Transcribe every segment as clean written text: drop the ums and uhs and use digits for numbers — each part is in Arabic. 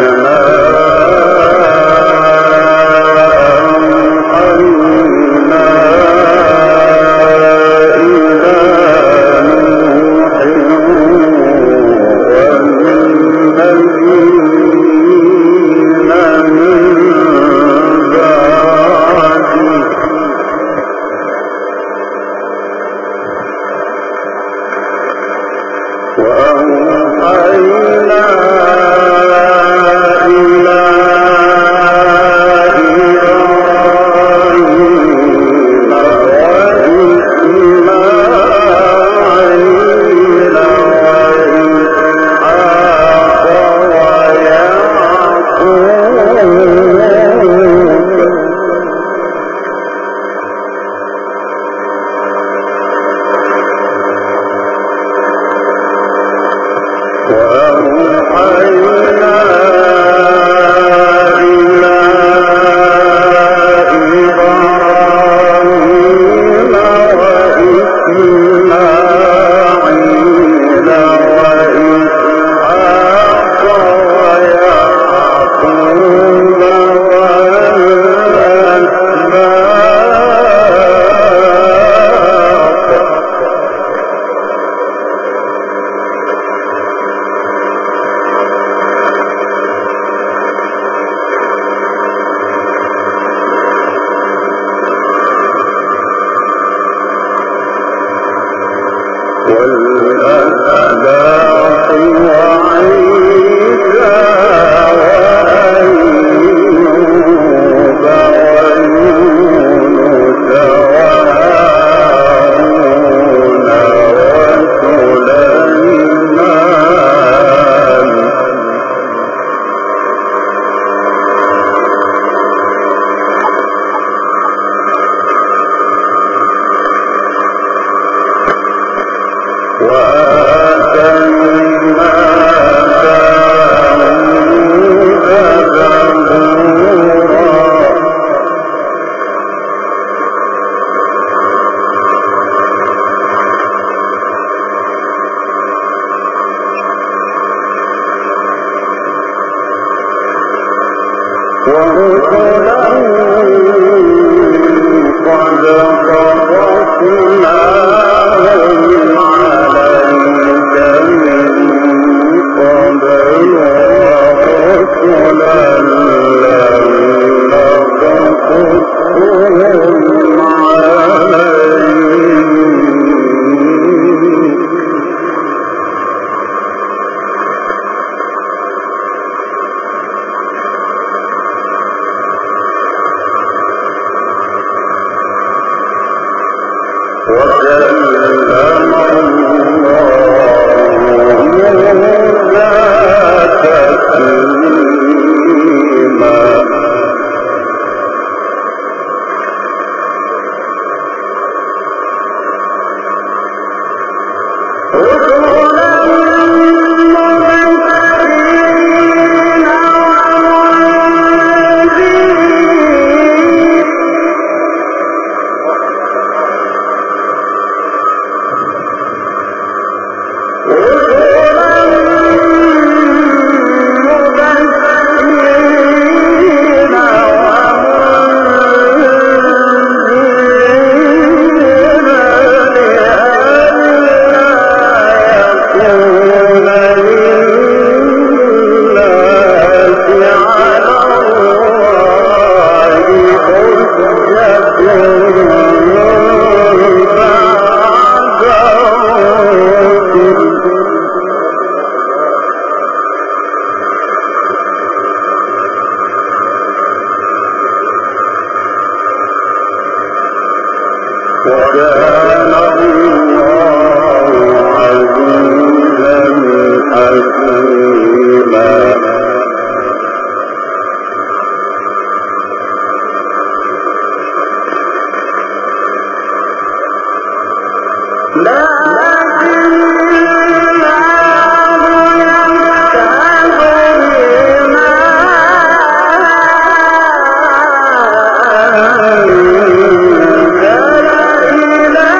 إله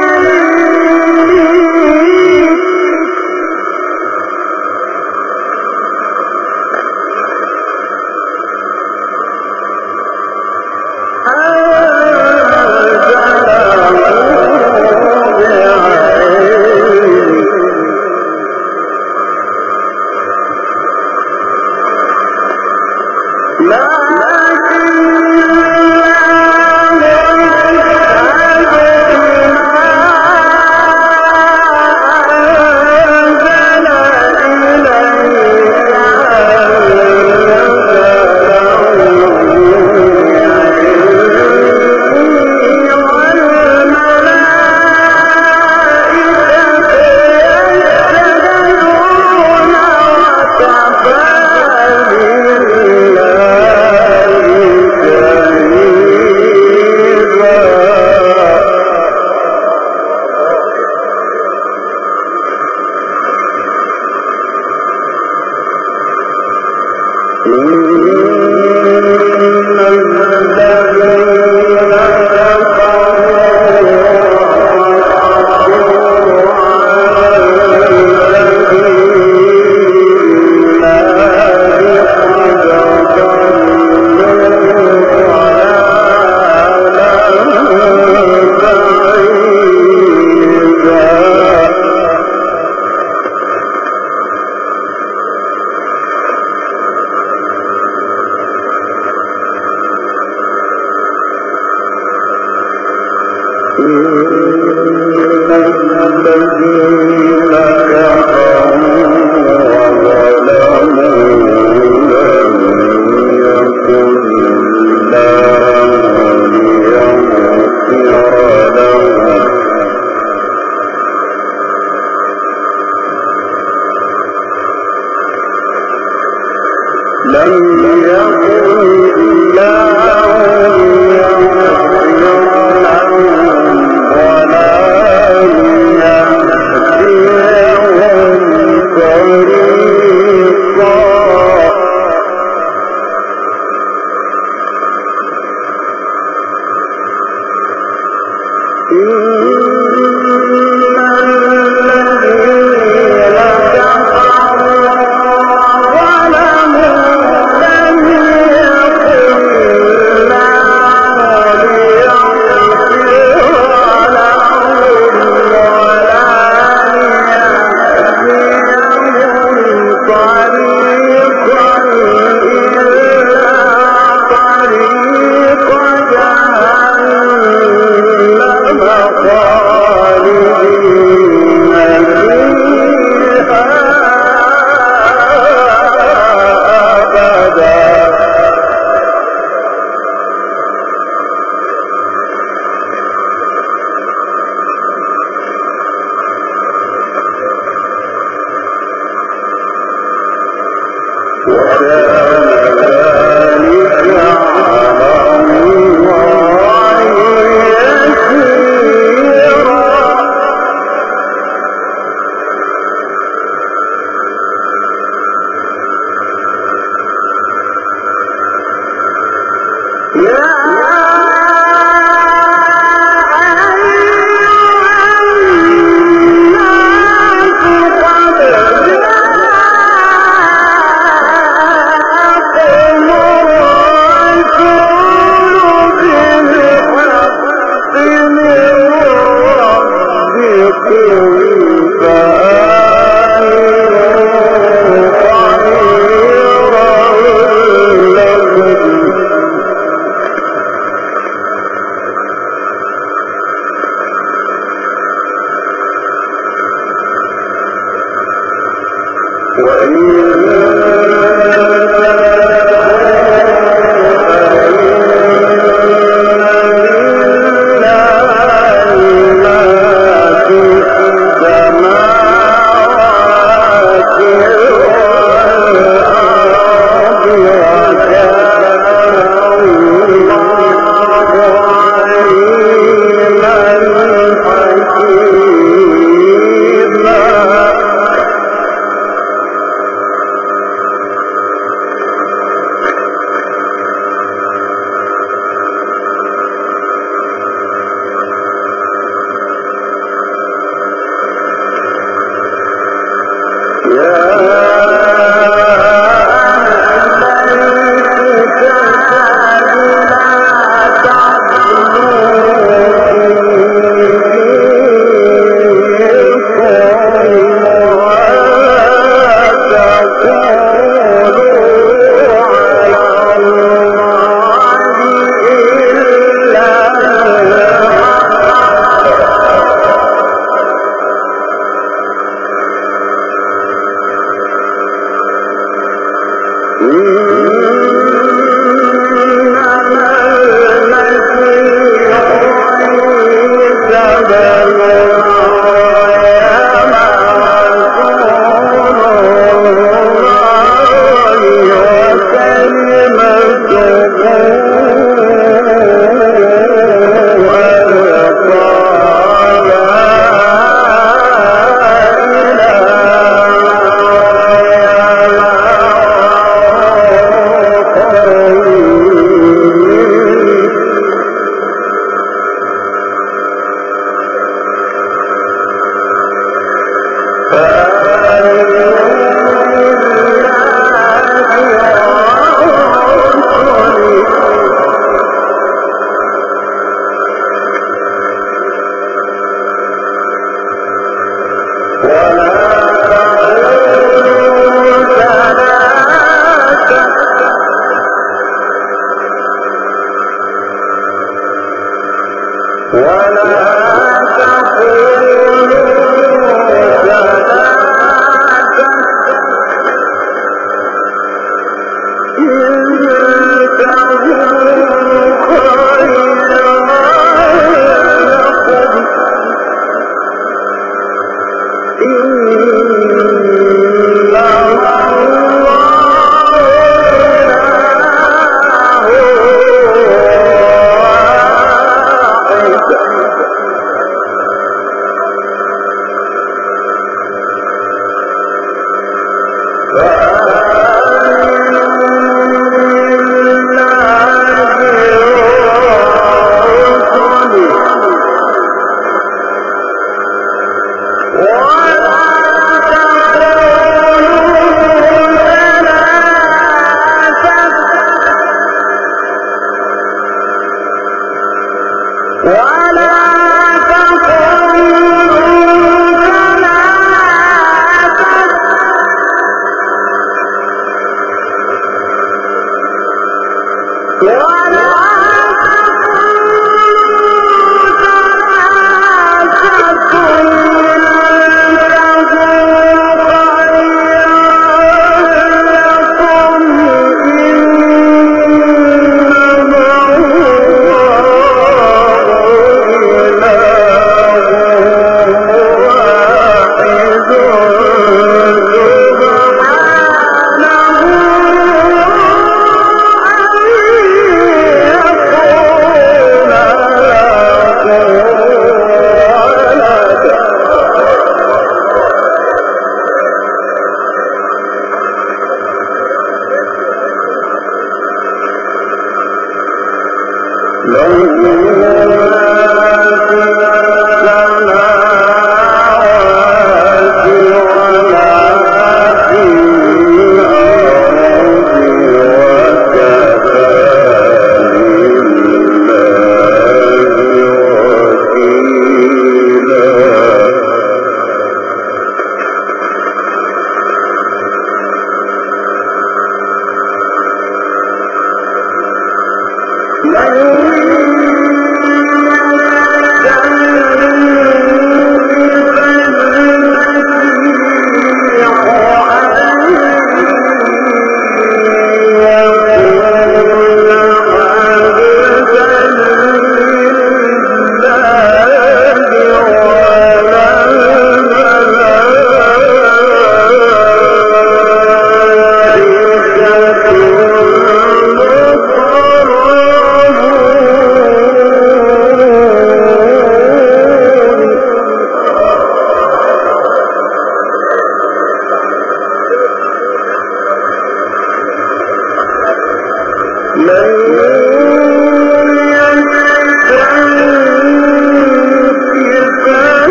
لا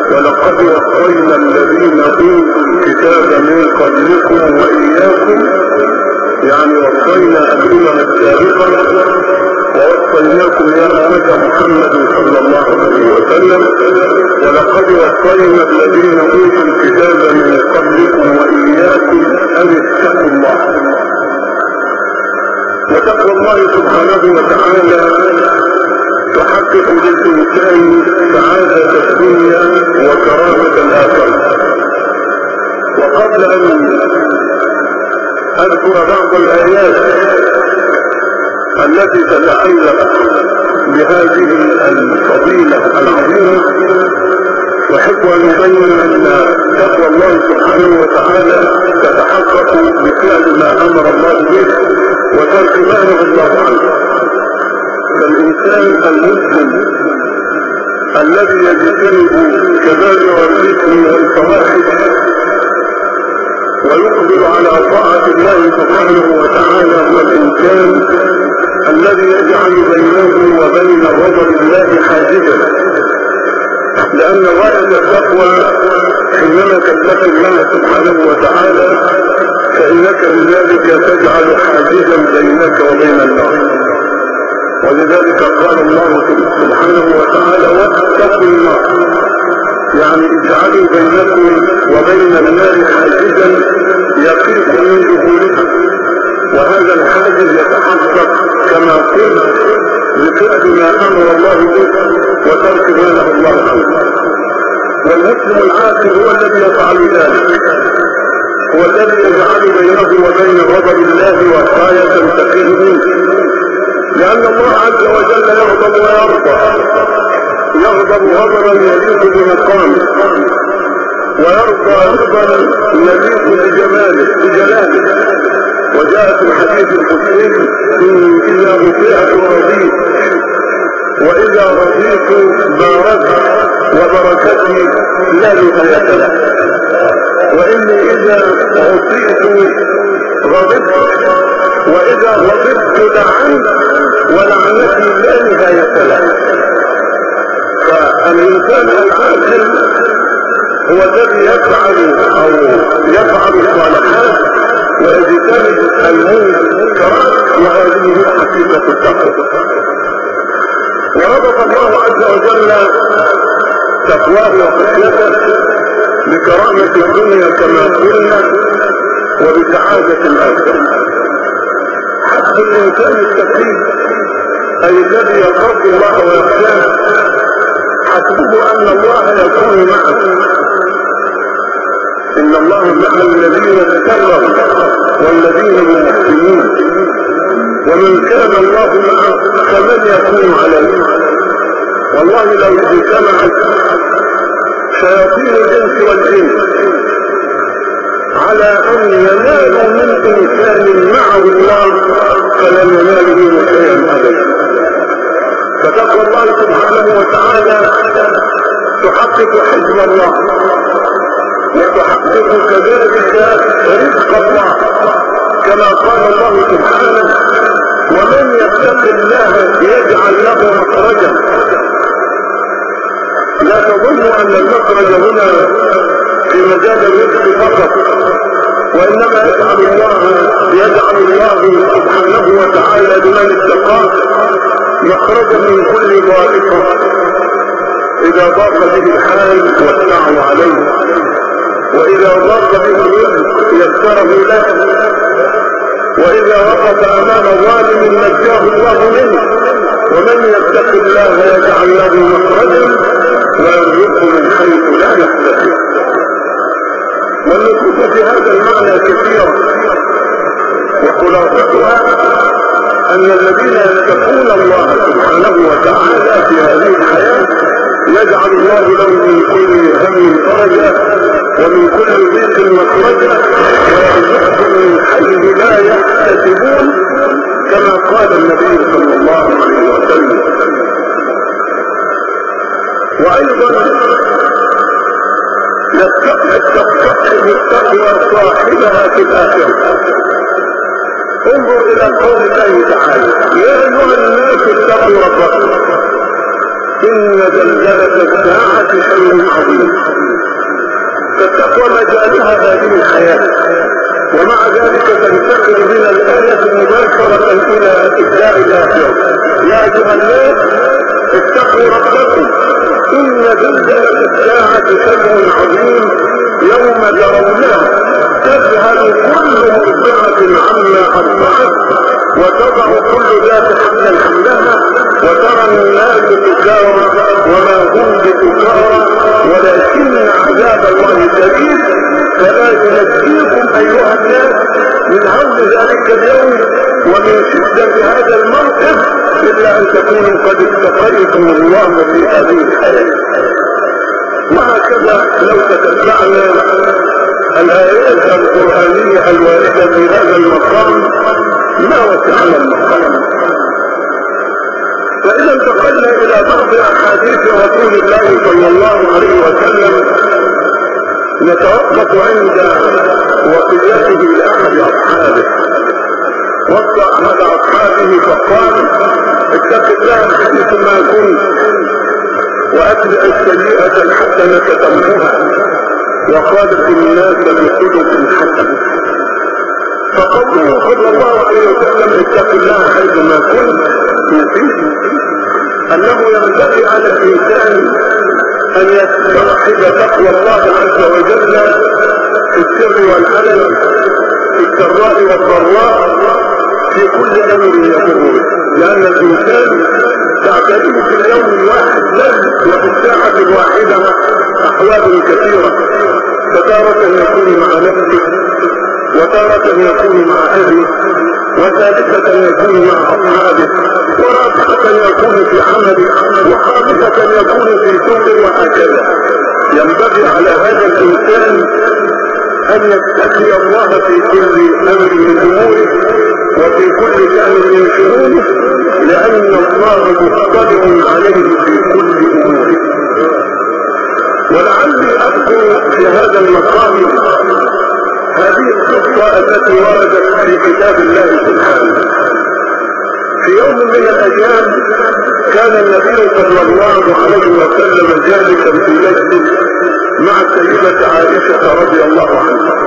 ولقد وصينا الذين اوتوا الكتاب من قبلكم واياكم، يعني وصينا الامم السابقه ووصيناكم يا امه محمد صلى الله عليه وسلم، ولقد وصينا الذين اوتوا الكتاب من قبلكم واياكم ان اتقوا الله. وتقوى الله سبحانه وتعالى تحقق للإنسان سعادة الدنيا وكرامة الآخرة. وقبل أن أذكر بعض الآيات التي تتعلق بهذه الفضيلة العظيمة، أحب أن أبين أن تقوى الله سبحانه وتعالى تتحقق بفعل ما أمر الله به وترك ما نهى الله عنه. فالإنسان المسلم الذي يجتنب كبائر الإثم والفواحش ويقبل على طاعة الله سبحانه وتعالى هو الإنسان الذي يجعل بينه وبين غضب الله حاجزا، لأن غاية التقوى حينما تتقي الله سبحانه وتعالى فإنك بذلك تجعل حاجزا بينك وبين الله. ولذلك قال الله سبحانه وتعالى واتقوا النار، يعني اجعلوا بينكم وبين النار حاجزا يقيكم من دخولها، وهذا الحاجز يتحقق كما قلت بفعل ما امر الله به وترك ما نهى الله عنه. والمسلم العاقل هو الذي يفعل ذلك، هو الذي يجعل بينه وبين غضب الله وقاية تقيه منه، لأن الله عز وجل يغضب ويرضى، يغضب غضبا يليق بمقامه ويرضى رضا يليق بجلاله. وجاء في الحديث القدسي إني إذا أطيعت رضيت وإذا رضيت باركت وبركتي لا نهاية لها، وإني إذا عصيت غضبت وإذا غضبت لعنت ولعنتي لا نهاية لها. فالإنسان العاقل هو الذي يفعل الصالحات ويجتنب المنكرات، وهذه هي حقيقة التقوى. وربط الله عز وجل تقواه وخشيته بكرامة الدنيا كما قلنا وبسعادة الآخرة. حق الإنسان التقي أي الذي يخاف الله ويخشاه حسبه أن الله يكون معه. إن الله مع الذين اتقوا والذين هم محسنون، ومن كان الله معه فمن يكون عليه. والله لو اجتمعت شياطين الإنس والجن على أن ينالوا من إنسان معه الله فلن ينالوا منه شيئا أبدا. فتقوى الله سبحانه وتعالى تحقق حزب الله وتحقق كذلك رزق الله، كما قال الله سبحانه ومن يتق الله يجعل له مخرجا. لا تظنوا أن المخرج هنا في مجال الرزق فقط، وإنما يجعل الله سبحانه وتعالى لمن اتقاه مخرجا من كل ضائقة إذا ضاق به الحال وسعوا عليه، وإذا ضاق به الرزق يسره له، وإذا وقف أمام ظالم نجاه الله منه. ومن يتق الله يجعل له مخرجا ويرزقه من حيث لا يحتسب. والنصوص في هذا المعنى كثيرة، وخلاصتها أن الذين يتقون الله سبحانه وتعالى في هذه الحياة يجعل الله لهم من كل هم فرجا ومن كل ضيق مخرجا ويرزقهم من حيث لا يحتسبون، كما قال النبي صلى الله عليه وسلم. وأيضا تستقبل التقوى صاحبها في الآخرة. انظر إلى قول الله تعالى يا أيها الناس اتقوا ربكم. إن زلزلة الساعة شيء عظيم. فالتقوى مجالها هذه الحياة، ومع ذلك تنتقل من الآية مباشرة إلى إبداع الآخرة. يا أيها الناس اتقوا ربكم إن زلزلة الساعة شيء عظيم يوم ترونها تذهل كل مرضعة عما أرضعت وتضع كل ذات حمل حملها وترى الناس سكارى وما هم بسكارى ولكن عذاب الله شديد. فلا ينجيكم أيها الناس من هول ذلك اليوم ومن شدة هذا الموقف إلا أن تكونوا قد اتقيتم الله في هذه الحياة. وهكذا لو تتبعنا الآيات القرآنية الواردة في هذا المقام ما وسعنا المقام. فإذا انتقلنا إلى بعض أحاديث رسول الله صلى الله عليه وسلم نتوقف عند وصيته لأحد أصحابه. وصى أحد أصحابه فقال: اتق الله حيث ما كنت وأتبع السيئة الحسنة تمحها وخالق الناس بخلق حسن. فقوله صلى الله عليه وسلم اتق الله حيث ما كنت يفيد أنه ينبغي على الإنسان أن يستوحد تقوى الله عز وجل في السر والعلن في السراء والضراء في كل أمر يمر، لأن الإنسان تعتريه في اليوم الواحد بل وفي الساعة الواحدة أحوال كثيرة، فتارة يكون مع نفسه وتارة يكون مع أهله وثالثة يكون مع أصحابه ورابعة يكون في عمله وخامسة يكون في سوق وهكذا. ينبغي على هذا الإنسان أن يتقي الله في كل أمر من أموره وفي كل شأن من شؤونه، لأن الله مطلع عليه في كل أموره. ولعلي أذكر في هذا المقام هذه القصة التي وردت في كتاب الله سبحانه. في يوم من الأيام كان النبي صلى الله عليه وسلم جالسا في مجلس مع السيدة عائشة رضي الله عنها،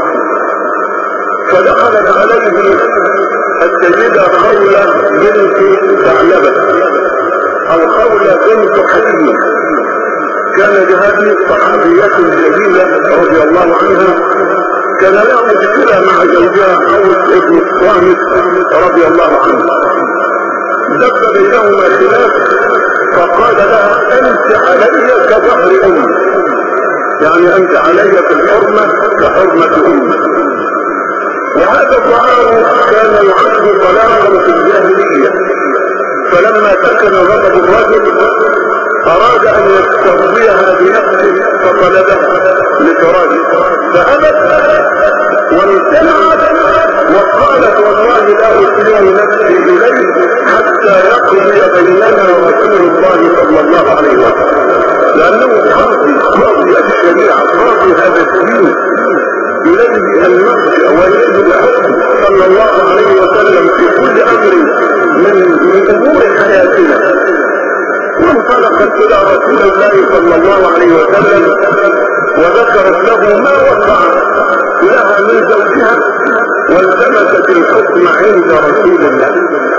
فدخلت عليه السيدة خولة بنت ثعلبة أو خولة بنت حكيم. كان هذه الصحابية الجليلة رضي الله عنها كان لها مشكلة مع زوجها عوف ابن الصامت رضي الله عنه، دب بينهما خلاف، فقال لها انت علي كظهر امي، يعني انت علي في الحرمة كحرمة امي. وهذا الطعام كان يعد طلاقا في الجاهلية، فلما سكن غضب الرجل اراد ان يسترضيها بنفسه فطلبها لفراجه فابت وامتنعت وقالت والله لا اسلم نفسي اليه حتى يقضي بيننا رسول الله صلى الله عليه وسلم، لانه قاضي الشريعه قاضي هذا الدين الذي ان نرجع ويجب الحكم صلى الله عليه وسلم في كل امر من امور حياتنا. وانطلقت الى رسول الله صلى الله عليه وسلم وذكرت له ما وقع لها من زوجها والتمست الحكم عند رسول الله.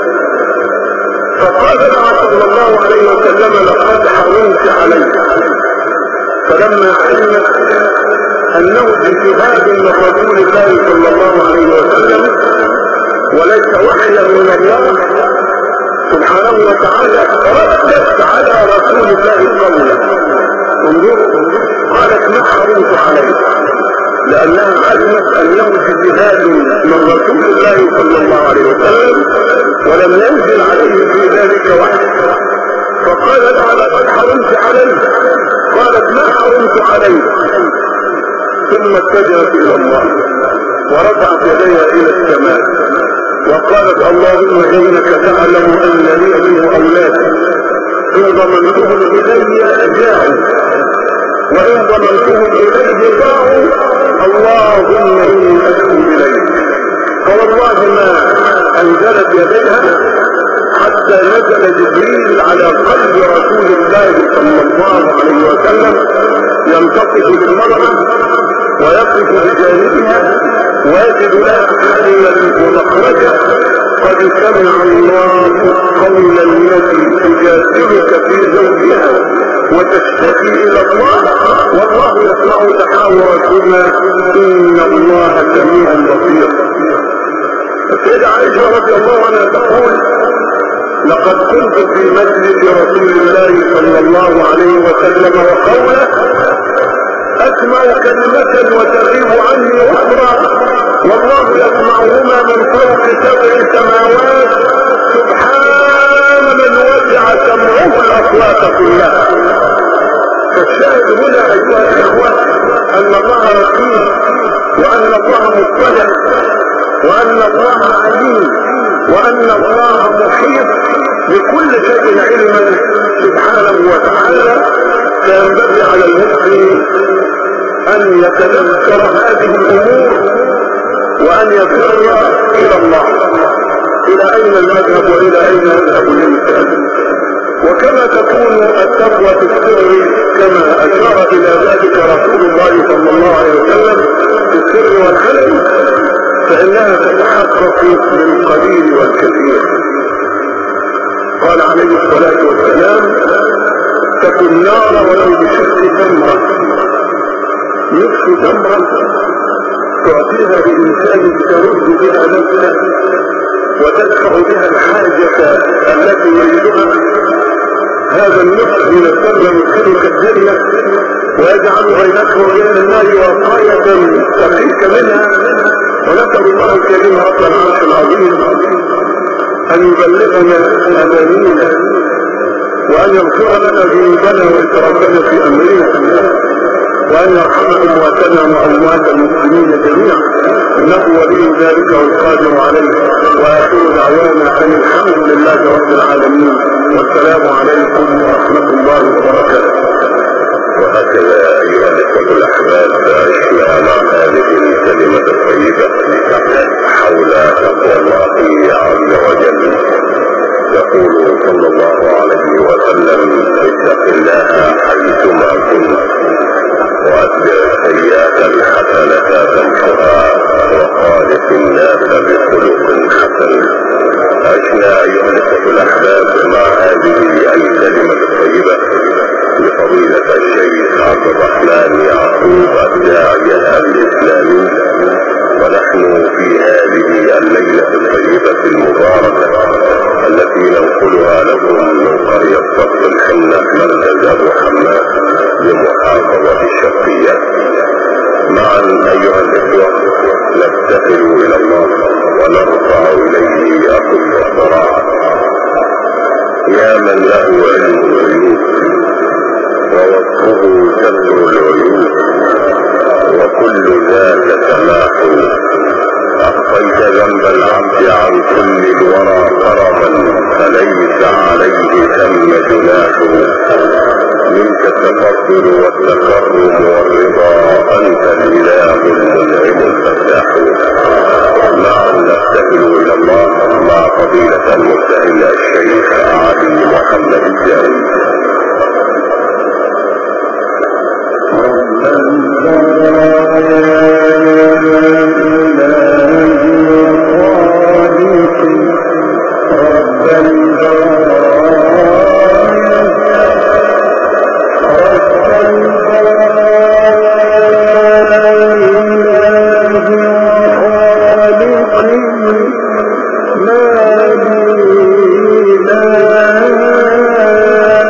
فقال لها صلى الله عليه وسلم لقد حرمت عليك. فلما علمت انه اجتهاد من رسول الله صلى الله عليه وسلم وليس وحيا من الله سبحانه وتعالى ردت على رسول الله قوله. انظروا، قالت ما حرمت عليك، لانها علمت انه اجتهاد من رسول الله صلى الله عليه وسلم ولم ينزل عليه في ذلك وحي. فقال لها لقد حرمت عليك، قالت ما حرمت عليك. ثم اتجهت الى الله ورفعت يديها الى السماء وقالت اللهم انك تعلم ان لي منه اولاد ان ضمنتهم الي جاعوا وان ضمنتهم اليه ضاعوا اللهم اني اشكو اليك. فوالله ما انزلت يديها حتى حتى نزل جبريل على قلب رسول الله صلى الله عليه وسلم ينتصف بالمرأة ويقف بجانبها ويجد لها حلا ومخرجا. قد سمع الله قول التي تجادلك في زوجها وتشتكي الى الله والله يسمع تحاوركما ان الله سميع بصير. السيدة عائشة رضي الله عنها تقول لقد كنت في مجلس رسول الله صلى الله عليه وسلم وقوله اسمع كلمة وتغيب عني اخرى والله يسمعهما من فوق 7 سماوات سبحان من وسع سمعه الاصوات كلها. فالشاهد هنا ايها الاخوة ان الله رقيب وان الله مطلع وان الله عليم وان الله محيط بكل شيء علما سبحانه وتعالى. فينبغي على المسلم ان يتذكر هذه الامور وان يفر الى الله. الى اين المذهب والى اين يذهب الانسان؟ وكما تكون التقوى في السر كما اشار الى ذلك رسول الله صلى الله عليه وسلم في السر والعلن فانها تتحقق بالقليل والكثير. قال عليه الصلاة والسلام تكن نار ولو بشق تمرة. نصف تمرة تعطيها لإنسان ترد بها نفسه وتدفع بها الحاجة التي يريدها. هذا النصف من التمرة يدخلك الجنة ويجعل بينك وبين النار وقاية تقيك منها. ونسأل الله الكريم رب العرش العظيم أن يبلغنا أمانينا وأن يغفر لنا ذنوبنا وإسرافنا في أمرنا وأن يرحم أمواتنا وأموات المسلمين جميعا إنه ولي ذلك والقادر عليه. وآخر دعوانا أن الحمد لله رب العالمين والسلام عليكم ورحمة الله وبركاته. وهكذا أيها الإخوة الأحباب عشنا مع هذه الكلمة الطيبة حول تقوى الله عز وجل. يقول صلى الله عليه وسلم اتق الله حيثما كنت وأتبع السيئة الحسنة تمحها وخالق الناس بخلق حسن. عشنا أيها الإخوة الأحباب مع هذه الكلمة الطيبة لفضيلة الشيخ عبد الرحمن يعقوب الداعية الإسلامي، ونحن في هذه الليلة الطيبة المباركة التي ننقلها لكم من قرية صف الحنة مركز أبو حماد بمحافظة الشرقية. معا أيها الإخوة نبتهل إلى الله ونرفع إليه أقصى الصراع. يا من له علم الغيوب ووصفه ستر العيوب وكل ذاك سماح. أخفيت ذنب العبد عن كل الورى كرما فليس عليه ثم جناح. منك التفضل والتكرم والرضا أنت الإله المنعم الفتاح. معا نبتهل إلى الله مع فضيلة المبتهل الشيخ علي محمد الجاري. ما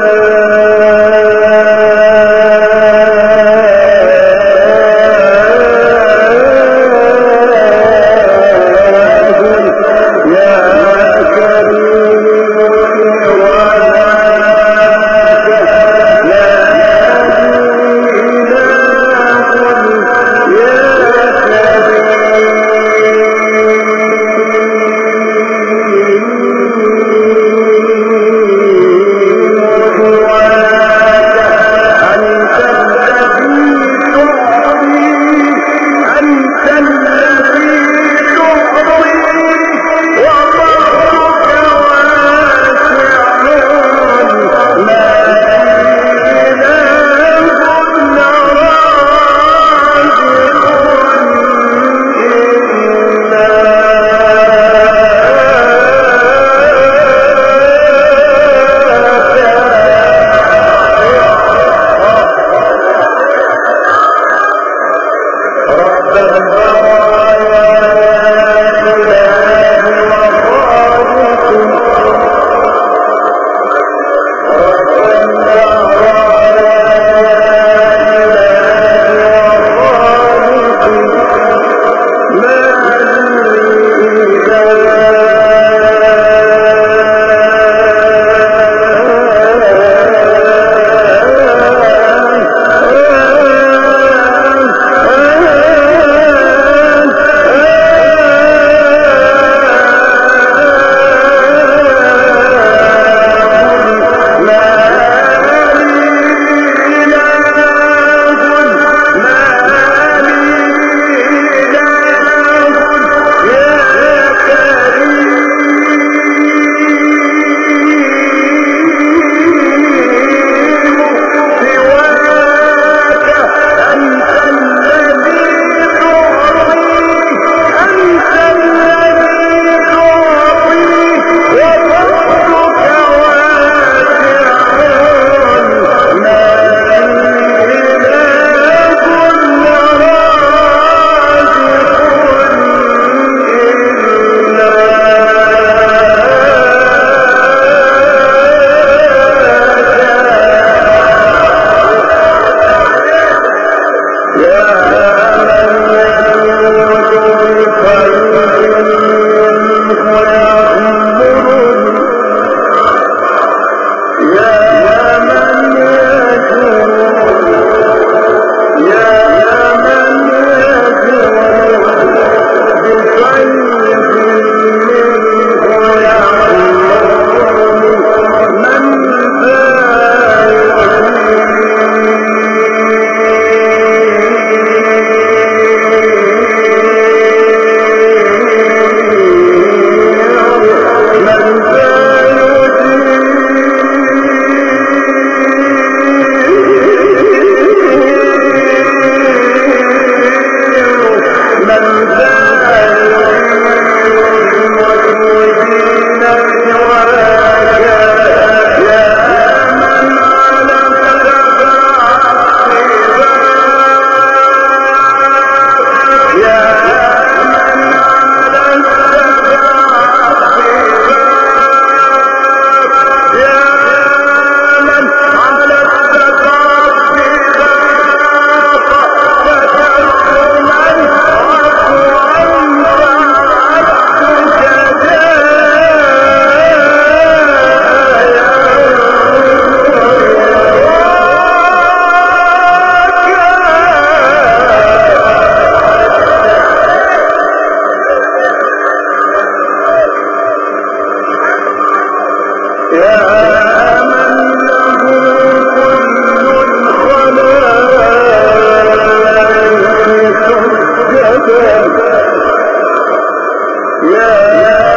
يا